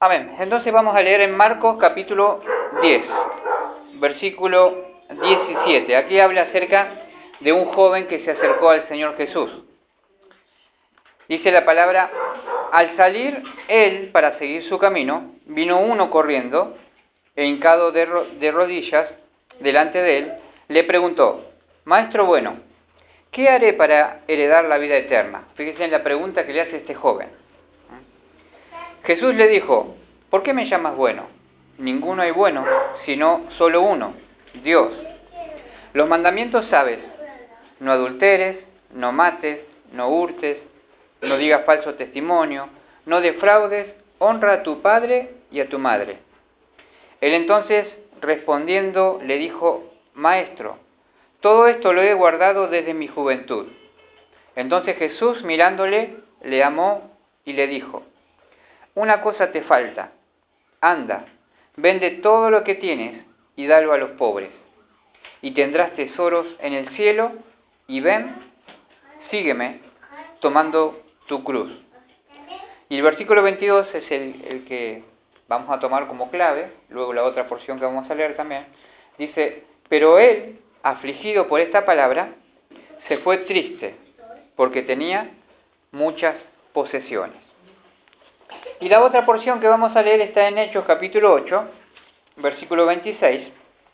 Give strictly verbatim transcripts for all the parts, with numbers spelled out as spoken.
Amén. Entonces vamos a leer en Marcos capítulo diez, versículo diecisiete. Aquí habla acerca de un joven que se acercó al Señor Jesús. Dice la palabra: al salir él para seguir su camino, vino uno corriendo, e hincado de, ro- de rodillas delante de él, le preguntó: Maestro bueno, ¿qué haré para heredar la vida eterna? Fíjense en la pregunta que le hace este joven. Jesús le dijo: ¿por qué me llamas bueno? Ninguno hay bueno, sino solo uno, Dios. Los mandamientos sabes: no adulteres, no mates, no hurtes, no digas falso testimonio, no defraudes, honra a tu padre y a tu madre. Él entonces, respondiendo, le dijo: Maestro, todo esto lo he guardado desde mi juventud. Entonces Jesús, mirándole, le amó y le dijo: una cosa te falta. Anda, vende todo lo que tienes y dalo a los pobres, y tendrás tesoros en el cielo, y ven, sígueme, tomando tu cruz. Y el versículo veintidós es el, el que vamos a tomar como clave, luego la otra porción que vamos a leer también. Dice: pero él, afligido por esta palabra, se fue triste, porque tenía muchas posesiones. Y la otra porción que vamos a leer está en Hechos capítulo ocho, versículo veintiséis,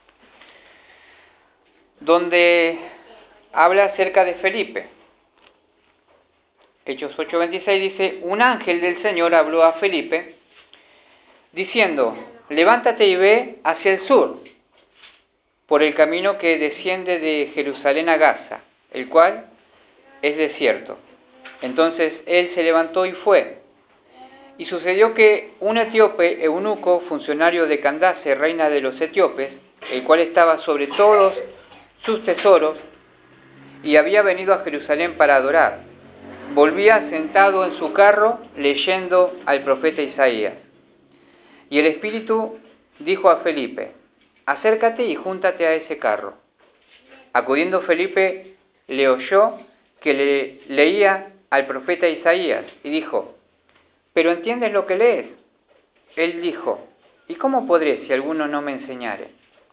donde habla acerca de Felipe. Hechos ocho veintiséis dice: un ángel del Señor habló a Felipe, diciendo: levántate y ve hacia el sur, por el camino que desciende de Jerusalén a Gaza, el cual es desierto. Entonces él se levantó y fue. Y sucedió que un etíope, eunuco, funcionario de Candace, reina de los etíopes, el cual estaba sobre todos sus tesoros, y había venido a Jerusalén para adorar, volvía sentado en su carro leyendo al profeta Isaías. Y el Espíritu dijo a Felipe: acércate y júntate a ese carro. Acudiendo Felipe, le oyó que le leía al profeta Isaías, y dijo: ¿pero entiendes lo que lees? Él dijo: ¿y cómo podré si alguno no me enseñare?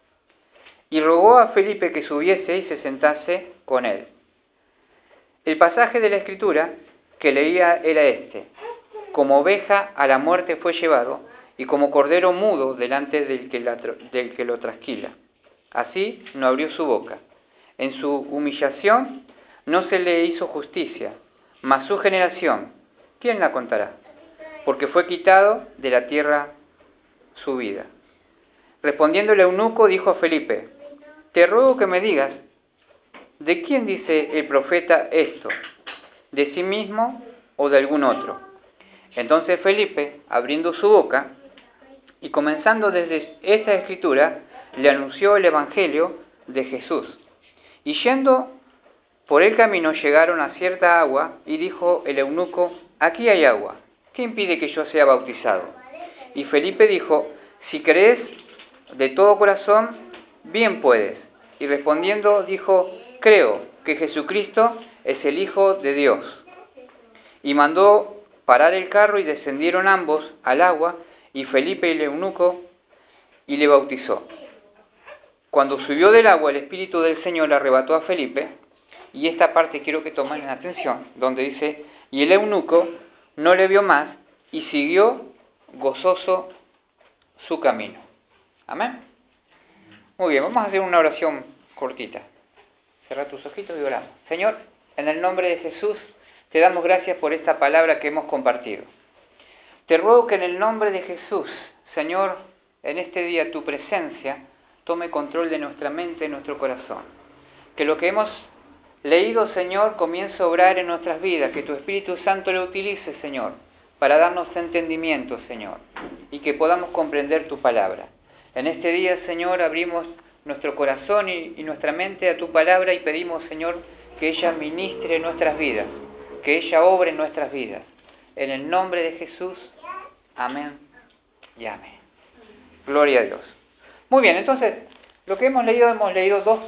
Y rogó a Felipe que subiese y se sentase con él. El pasaje de la Escritura que leía era este: como oveja a la muerte fue llevado, y como cordero mudo delante del que, la, del que lo trasquila. Así no abrió su boca. En su humillación no se le hizo justicia, mas su generación, ¿quién la contará? Porque fue quitado de la tierra su vida. Respondiendo el eunuco, dijo a Felipe: te ruego que me digas, ¿de quién dice el profeta esto? ¿De sí mismo o de algún otro? Entonces Felipe, abriendo su boca y comenzando desde esta escritura, le anunció el evangelio de Jesús. Y yendo por el camino llegaron a cierta agua, y dijo el eunuco: aquí hay agua, ¿qué impide que yo sea bautizado? Y Felipe dijo: si crees de todo corazón, bien puedes. Y respondiendo dijo: creo que Jesucristo es el Hijo de Dios. Y mandó parar el carro, y descendieron ambos al agua, y Felipe y el eunuco, y le bautizó. Cuando subió del agua, el Espíritu del Señor arrebató a Felipe, y esta parte quiero que tomen atención, donde dice: y el eunuco no le vio más, y siguió gozoso su camino. Amén. Muy bien, vamos a hacer una oración cortita. Cierra tus ojitos y oramos. Señor, en el nombre de Jesús, te damos gracias por esta palabra que hemos compartido. Te ruego que en el nombre de Jesús, Señor, en este día tu presencia tome control de nuestra mente y nuestro corazón. Que lo que hemos leído, Señor, comience a obrar en nuestras vidas. Que tu Espíritu Santo lo utilice, Señor, para darnos entendimiento, Señor, y que podamos comprender tu palabra. En este día, Señor, abrimos nuestro corazón y, y nuestra mente a tu palabra, y pedimos, Señor, que ella ministre nuestras vidas, que ella obre en nuestras vidas. En el nombre de Jesús, amén y amén. Gloria a Dios. Muy bien, entonces, lo que hemos leído, hemos leído dos,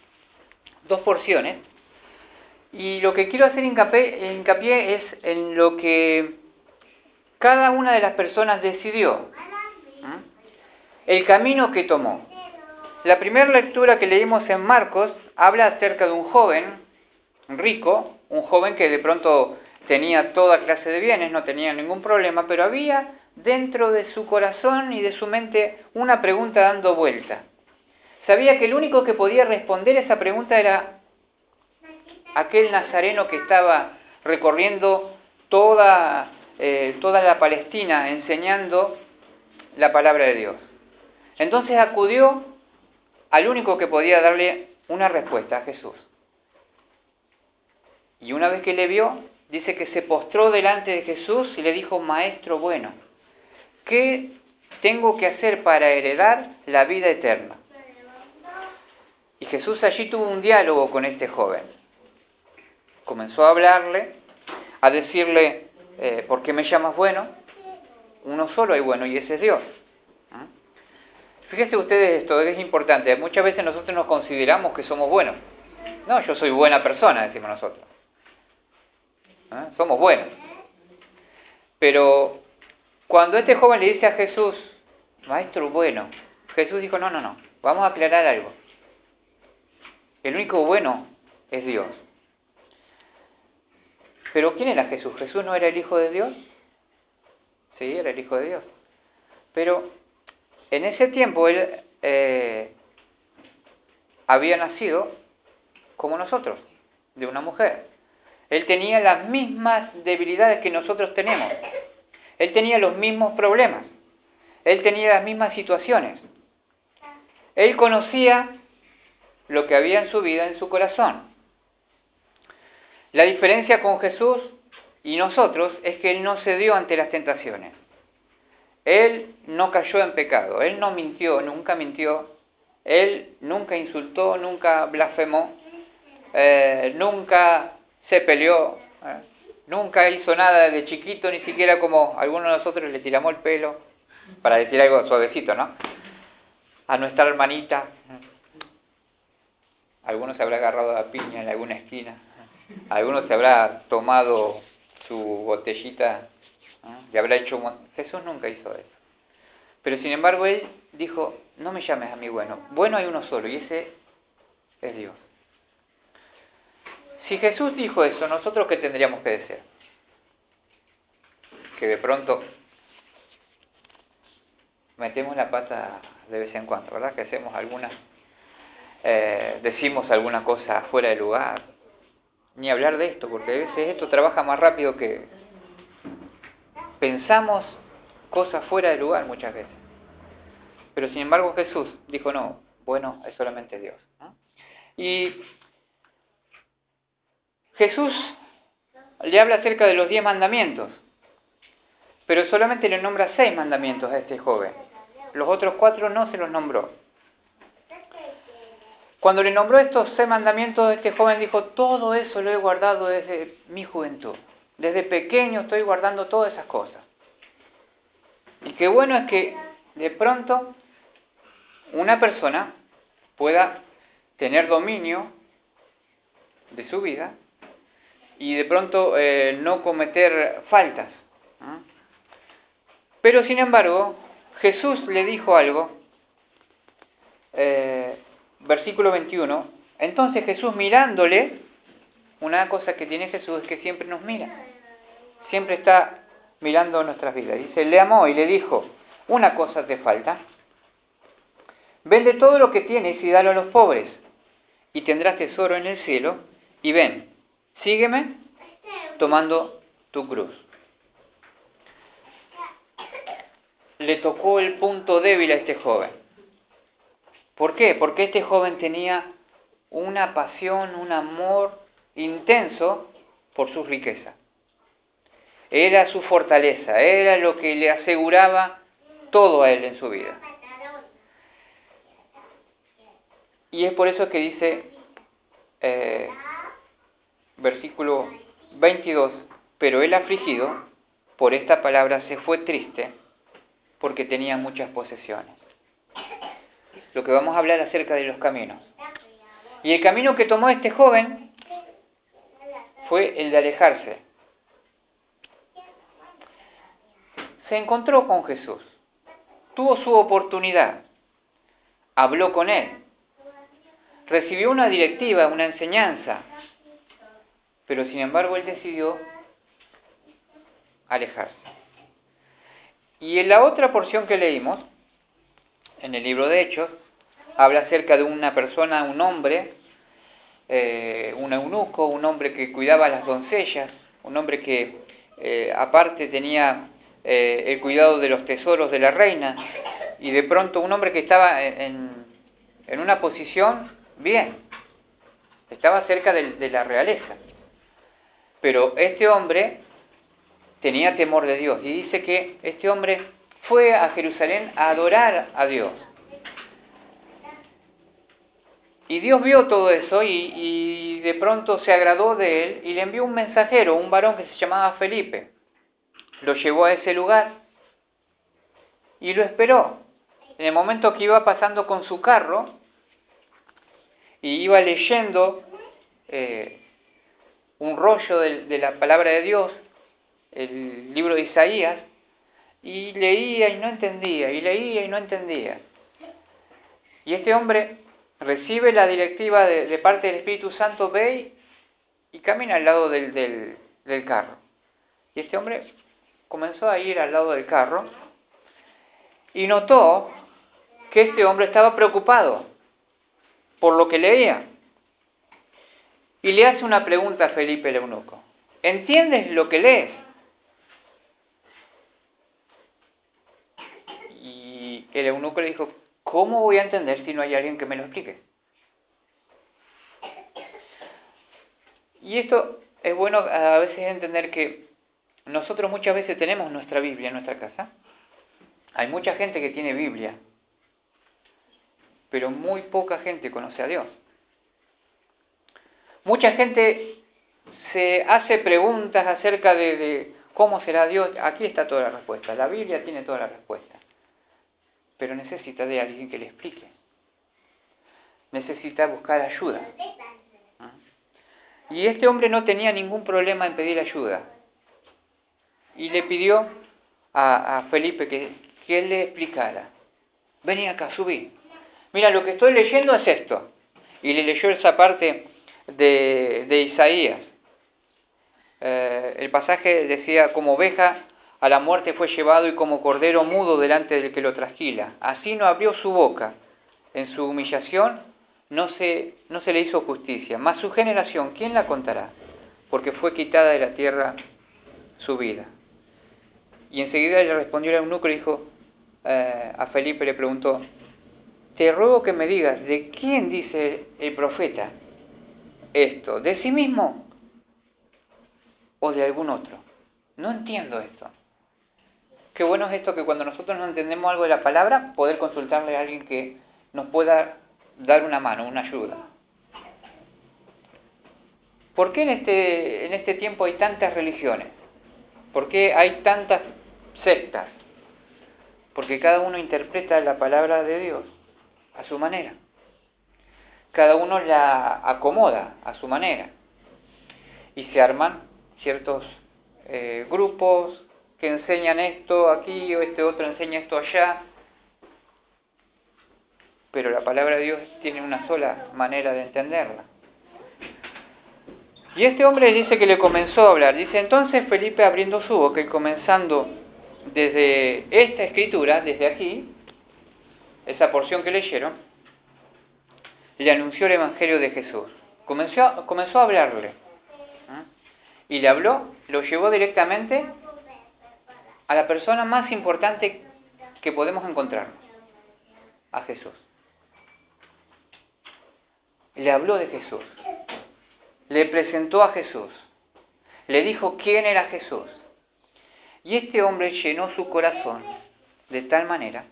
dos porciones, y lo que quiero hacer hincapié, hincapié es en lo que cada una de las personas decidió ¿eh? el camino que tomó. La primera lectura que leímos en Marcos habla acerca de un joven rico, un joven que de pronto tenía toda clase de bienes, no tenía ningún problema, pero había dentro de su corazón y de su mente una pregunta dando vuelta. Sabía que el único que podía responder esa pregunta era aquel nazareno que estaba recorriendo toda, eh, toda la Palestina enseñando la palabra de Dios. Entonces acudió al único que podía darle una respuesta, a Jesús. Y una vez que le vio, dice que se postró delante de Jesús y le dijo: Maestro bueno, ¿qué tengo que hacer para heredar la vida eterna? Y Jesús allí tuvo un diálogo con este joven. Comenzó a hablarle, a decirle, eh, ¿por qué me llamas bueno? Uno solo hay bueno y ese es Dios. ¿Mm? Fíjense ustedes esto, es importante. Muchas veces nosotros nos consideramos que somos buenos. No, yo soy buena persona, decimos nosotros. ¿Eh? Somos buenos. Pero cuando este joven le dice a Jesús, Maestro bueno, Jesús dijo, no, no, no, vamos a aclarar algo. El único bueno es Dios. ¿Pero quién era Jesús? ¿Jesús no era el Hijo de Dios? Sí, era el Hijo de Dios. Pero en ese tiempo él eh, había nacido como nosotros, de una mujer. Él tenía las mismas debilidades que nosotros tenemos. Él tenía los mismos problemas. Él tenía las mismas situaciones. Él conocía lo que había en su vida, en su corazón. La diferencia con Jesús y nosotros es que Él no cedió ante las tentaciones. Él no cayó en pecado. Él no mintió, nunca mintió. Él nunca insultó, nunca blasfemó. Eh, nunca se peleó. Eh, nunca hizo nada de chiquito, ni siquiera como algunos de nosotros le tiramos el pelo, para decir algo suavecito, ¿no? A nuestra hermanita. Algunos se habrá agarrado a piña en alguna esquina. Algunos se habrá tomado su botellita, ¿no? Y habrá hecho... Jesús nunca hizo eso. Pero sin embargo Él dijo, no me llames a mí bueno. Bueno hay uno solo y ese es Dios. Si Jesús dijo eso, ¿nosotros qué tendríamos que decir? Que de pronto metemos la pata de vez en cuando, ¿verdad? Que hacemos algunas... Eh, decimos alguna cosa fuera de lugar. Ni hablar de esto, porque a veces esto trabaja más rápido que... Pensamos cosas fuera de lugar muchas veces. Pero sin embargo Jesús dijo, no, bueno, es solamente Dios, ¿no? Y Jesús le habla acerca de los diez mandamientos, pero solamente le nombra seis mandamientos a este joven. Los otros cuatro no se los nombró. Cuando le nombró estos seis mandamientos, este joven dijo, todo eso lo he guardado desde mi juventud. Desde pequeño estoy guardando todas esas cosas. Y qué bueno es que de pronto una persona pueda tener dominio de su vida y de pronto eh, no cometer faltas. ¿Eh? Pero sin embargo, Jesús le dijo algo, eh, versículo veintiuno, entonces Jesús mirándole, una cosa que tiene Jesús es que siempre nos mira, siempre está mirando nuestras vidas. Dice, le amó y le dijo, una cosa te falta, vende todo lo que tienes y dalo a los pobres, y tendrás tesoro en el cielo, y ven, sígueme tomando tu cruz. Le tocó el punto débil a este joven. ¿Por qué? Porque este joven tenía una pasión, un amor intenso por su riqueza. Era su fortaleza, era lo que le aseguraba todo a él en su vida. Y es por eso que dice, eh, versículo veintidós, pero él afligido por esta palabra se fue triste porque tenía muchas posesiones. Lo que vamos a hablar acerca de los caminos. Y el camino que tomó este joven fue el de alejarse. se encontró con Jesús, tuvo su oportunidad, habló con él, recibió una directiva, una enseñanza, pero sin embargo él decidió alejarse. Y en la otra porción que leímos, en el libro de Hechos, habla acerca de una persona, un hombre, eh, un eunuco, un hombre que cuidaba a las doncellas, un hombre que eh, aparte tenía eh, el cuidado de los tesoros de la reina, y de pronto un hombre que estaba en, en una posición bien, estaba cerca de, de la realeza. Pero este hombre tenía temor de Dios, y dice que este hombre fue a Jerusalén a adorar a Dios. Y Dios vio todo eso y, y de pronto se agradó de él y le envió un mensajero, un varón que se llamaba Felipe. Lo llevó a ese lugar y lo esperó. En el momento que iba pasando con su carro y iba leyendo eh, un rollo de, de la palabra de Dios, el libro de Isaías, y leía y no entendía, y leía y no entendía. Y este hombre recibe la directiva de, de parte del Espíritu Santo, ve y camina al lado del, del, del carro. Y este hombre comenzó a ir al lado del carro y notó que este hombre estaba preocupado por lo que leía. Y le hace una pregunta a Felipe el eunuco. ¿Entiendes lo que lees? Y el eunuco le dijo, ¿cómo voy a entender si no hay alguien que me lo explique? Y esto es bueno a veces entender que nosotros muchas veces tenemos nuestra Biblia en nuestra casa. Hay mucha gente que tiene Biblia, pero muy poca gente conoce a Dios. Mucha gente se hace preguntas acerca de, de cómo será Dios. Aquí está toda la respuesta. La Biblia tiene toda la respuesta. Pero necesita de alguien que le explique. Necesita buscar ayuda. Y este hombre no tenía ningún problema en pedir ayuda. Y le pidió a, a Felipe que, que él le explicara. Vení acá, subí. Mira, lo que estoy leyendo es esto. Y le leyó esa parte de, de Isaías. Eh, el pasaje decía, como oveja a la muerte fue llevado y como cordero mudo delante del que lo trasquila. Así no abrió su boca. En su humillación no se, no se le hizo justicia. Mas su generación, ¿quién la contará? Porque fue quitada de la tierra su vida. Y enseguida le respondió el eunuco y le dijo, eh, a Felipe le preguntó, te ruego que me digas, ¿de quién dice el profeta esto? ¿De sí mismo o de algún otro? No entiendo esto. Qué bueno es esto que cuando nosotros no entendemos algo de la palabra, poder consultarle a alguien que nos pueda dar una mano, una ayuda. ¿Por qué en este, en este tiempo hay tantas religiones? ¿Por qué hay tantas sectas? Porque cada uno interpreta la palabra de Dios a su manera. Cada uno la acomoda a su manera. Y se arman ciertos eh, grupos que enseñan esto aquí o este otro enseña esto allá. Pero la palabra de Dios tiene una sola manera de entenderla. Y este hombre dice que le comenzó a hablar. Dice, entonces Felipe abriendo su boca y comenzando desde esta escritura, desde aquí, esa porción que leyeron, le anunció el Evangelio de Jesús. Comenzó, comenzó a hablarle. ¿eh? Y le habló, lo llevó directamente a la persona más importante que podemos encontrarnos, a Jesús. Le habló de Jesús. Le presentó a Jesús. Le dijo quién era Jesús. Y este hombre llenó su corazón de tal manera.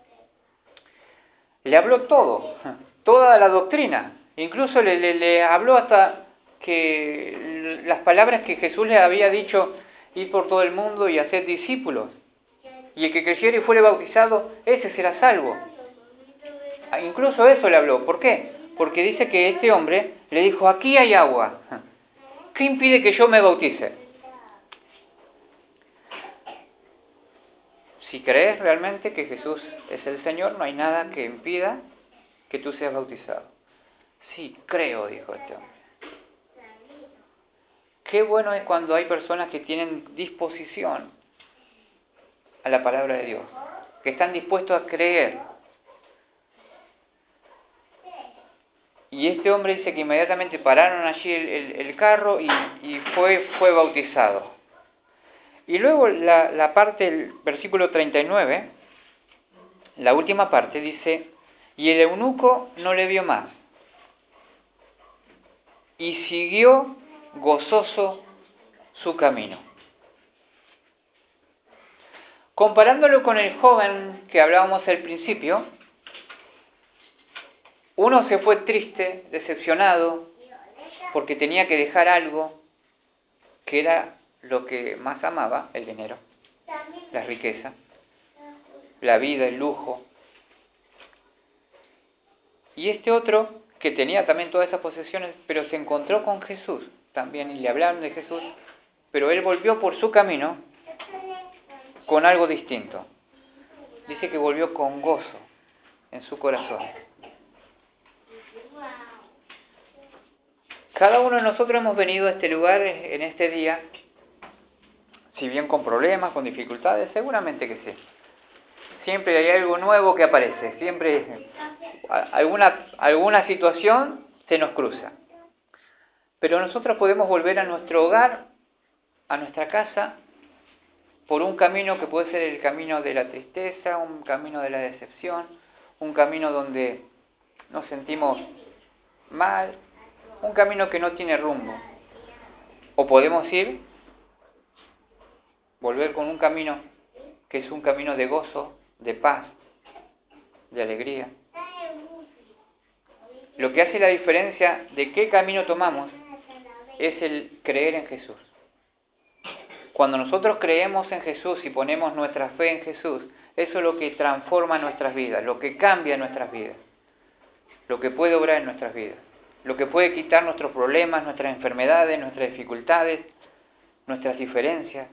Le habló todo, toda la doctrina. Incluso le, le, le habló hasta que las palabras que Jesús le había dicho, ir por todo el mundo y hacer discípulos. Y el que creyere y fuere bautizado, ese será salvo. Incluso eso le habló. ¿Por qué? Porque dice que este hombre le dijo, aquí hay agua. ¿Qué impide que yo me bautice? Si crees realmente que Jesús es el Señor, no hay nada que impida que tú seas bautizado. Sí, creo, dijo este hombre. Qué bueno es cuando hay personas que tienen disposición a la palabra de Dios, que están dispuestos a creer. Y este hombre dice que inmediatamente pararon allí el, el, el carro y, y fue, fue bautizado. Y luego la, la parte del versículo treinta y nueve, la última parte, dice, y el eunuco no le vio más, y siguió gozoso su camino. Comparándolo con el joven que hablábamos al principio, uno se fue triste, decepcionado, porque tenía que dejar algo que era lo que más amaba, el dinero, la riqueza, la vida, el lujo. Y este otro, que tenía también todas esas posesiones, pero se encontró con Jesús también, y le hablaron de Jesús, pero él volvió por su camino con algo distinto. Dice que volvió con gozo en su corazón. Cada uno de nosotros hemos venido a este lugar en este día, si bien con problemas, con dificultades, seguramente que sí. Siempre hay algo nuevo que aparece, siempre alguna, alguna situación se nos cruza. Pero nosotros podemos volver a nuestro hogar, a nuestra casa, por un camino que puede ser el camino de la tristeza, un camino de la decepción, un camino donde nos sentimos mal, un camino que no tiene rumbo. O podemos ir, volver con un camino que es un camino de gozo, de paz, de alegría. Lo que hace la diferencia de qué camino tomamos es el creer en Jesús. Cuando nosotros creemos en Jesús y ponemos nuestra fe en Jesús, eso es lo que transforma nuestras vidas, lo que cambia nuestras vidas, lo que puede obrar en nuestras vidas, lo que puede quitar nuestros problemas, nuestras enfermedades, nuestras dificultades, nuestras diferencias.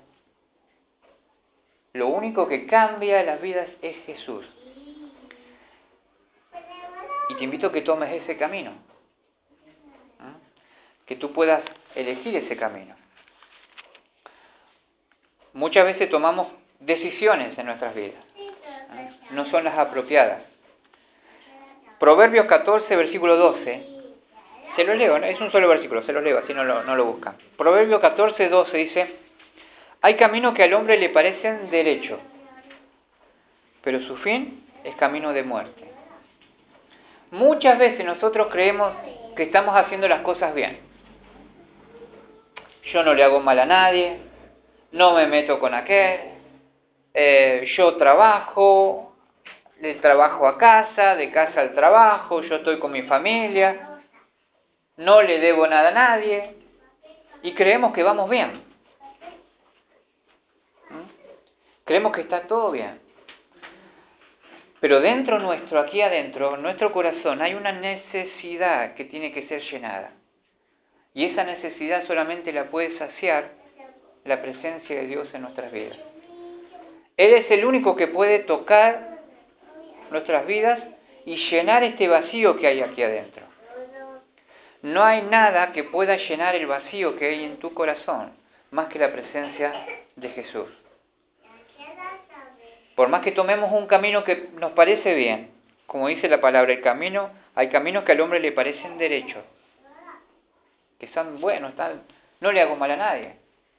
Lo único que cambia las vidas es Jesús. Y te invito a que tomes ese camino, ¿eh? Que tú puedas elegir ese camino. Muchas veces tomamos decisiones en nuestras vidas, ¿eh? No son las apropiadas. Proverbios catorce, versículo doce, se lo leo, ¿no? Es un solo versículo, se lo leo, así no lo, no lo buscan. Proverbios catorce, doce dice, hay caminos que al hombre le parecen derecho, pero su fin es camino de muerte. Muchas veces nosotros creemos que estamos haciendo las cosas bien. Yo no le hago mal a nadie, no me meto con aquel, eh, yo trabajo, de trabajo a casa, de casa al trabajo, yo estoy con mi familia, no le debo nada a nadie, y creemos que vamos bien. ¿Mm? Creemos que está todo bien. Pero dentro nuestro, aquí adentro, en nuestro corazón, hay una necesidad que tiene que ser llenada. Y esa necesidad solamente la puede saciar la presencia de Dios en nuestras vidas. Él es el único que puede tocar nuestras vidas y llenar este vacío que hay aquí adentro. No hay nada que pueda llenar el vacío que hay en tu corazón, más que la presencia de Jesús. Por más que tomemos un camino que nos parece bien, como dice la palabra, el camino, hay caminos que al hombre le parecen derechos, que son buenos, están, no le hago mal a nadie.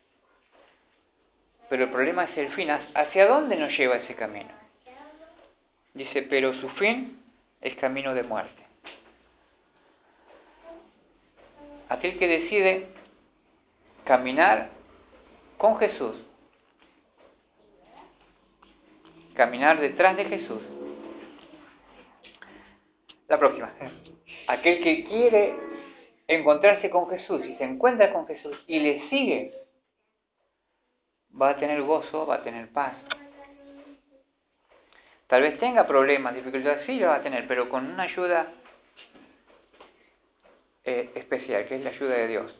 Pero el problema es el fin, ¿hacia dónde nos lleva ese camino? Dice, pero su fin es camino de muerte. Aquel que decide caminar con Jesús, caminar detrás de Jesús. La próxima. Aquel que quiere encontrarse con Jesús y se encuentra con Jesús y le sigue, va a tener gozo, va a tener paz. Tal vez tenga problemas, dificultades, sí lo va a tener, pero con una ayuda eh, especial, que es la ayuda de Dios.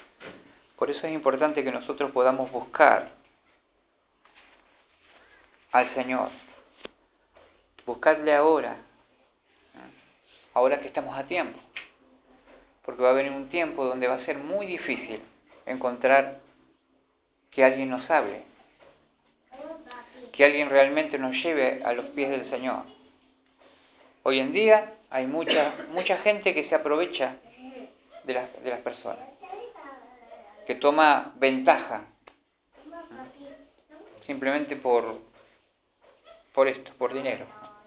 Por eso es importante que nosotros podamos buscar al Señor. Buscadle ahora, ahora que estamos a tiempo, porque va a venir un tiempo donde va a ser muy difícil encontrar que alguien nos hable, que alguien realmente nos lleve a los pies del Señor. Hoy en día hay mucha mucha gente que se aprovecha de las, de las personas, que toma ventaja simplemente por, por esto, por dinero.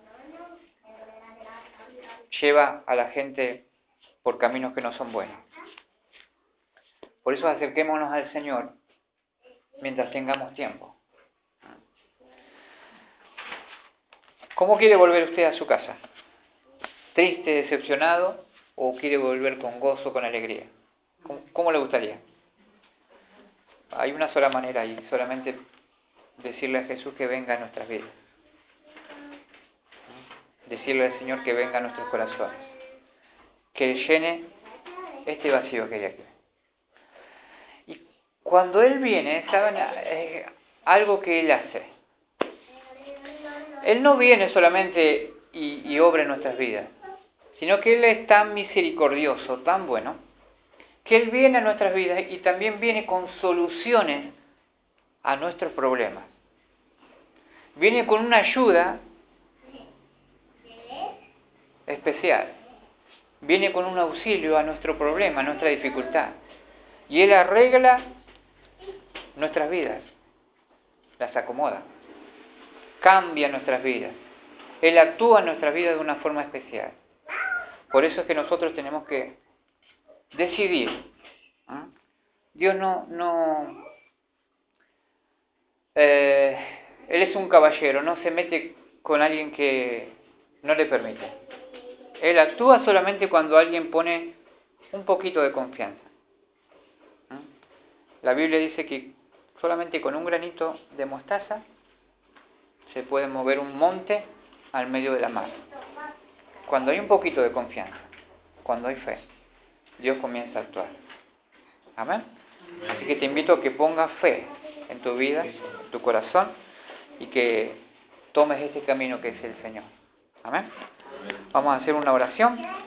Lleva a la gente por caminos que no son buenos. Por eso acerquémonos al Señor mientras tengamos tiempo. ¿Cómo quiere volver usted a su casa? ¿Triste, decepcionado o quiere volver con gozo, con alegría? ¿Cómo, cómo le gustaría? Hay una sola manera ahí, solamente decirle a Jesús que venga a nuestras vidas. Decirle al Señor que venga a nuestros corazones. Que llene este vacío que hay aquí. Y cuando Él viene, ¿saben? Es algo que Él hace. Él no viene solamente y, y obra en nuestras vidas, sino que Él es tan misericordioso, tan bueno, que Él viene a nuestras vidas y también viene con soluciones a nuestros problemas. Viene con una ayuda especial. Viene con un auxilio a nuestro problema, a nuestra dificultad. Y Él arregla nuestras vidas, las acomoda, cambia nuestras vidas. Él actúa en nuestras vidas de una forma especial. Por eso es que nosotros tenemos que decidir. ¿eh? Dios no... no eh, Él es un caballero, no se mete con alguien que no le permite. Él actúa solamente cuando alguien pone un poquito de confianza. ¿eh? La Biblia dice que solamente con un granito de mostaza se puede mover un monte al medio de la mar. Cuando hay un poquito de confianza, cuando hay fe, Dios comienza a actuar. Amén. Así que te invito a que pongas fe en tu vida, en tu corazón, y que tomes este camino que es el Señor. Amén. Vamos a hacer una oración.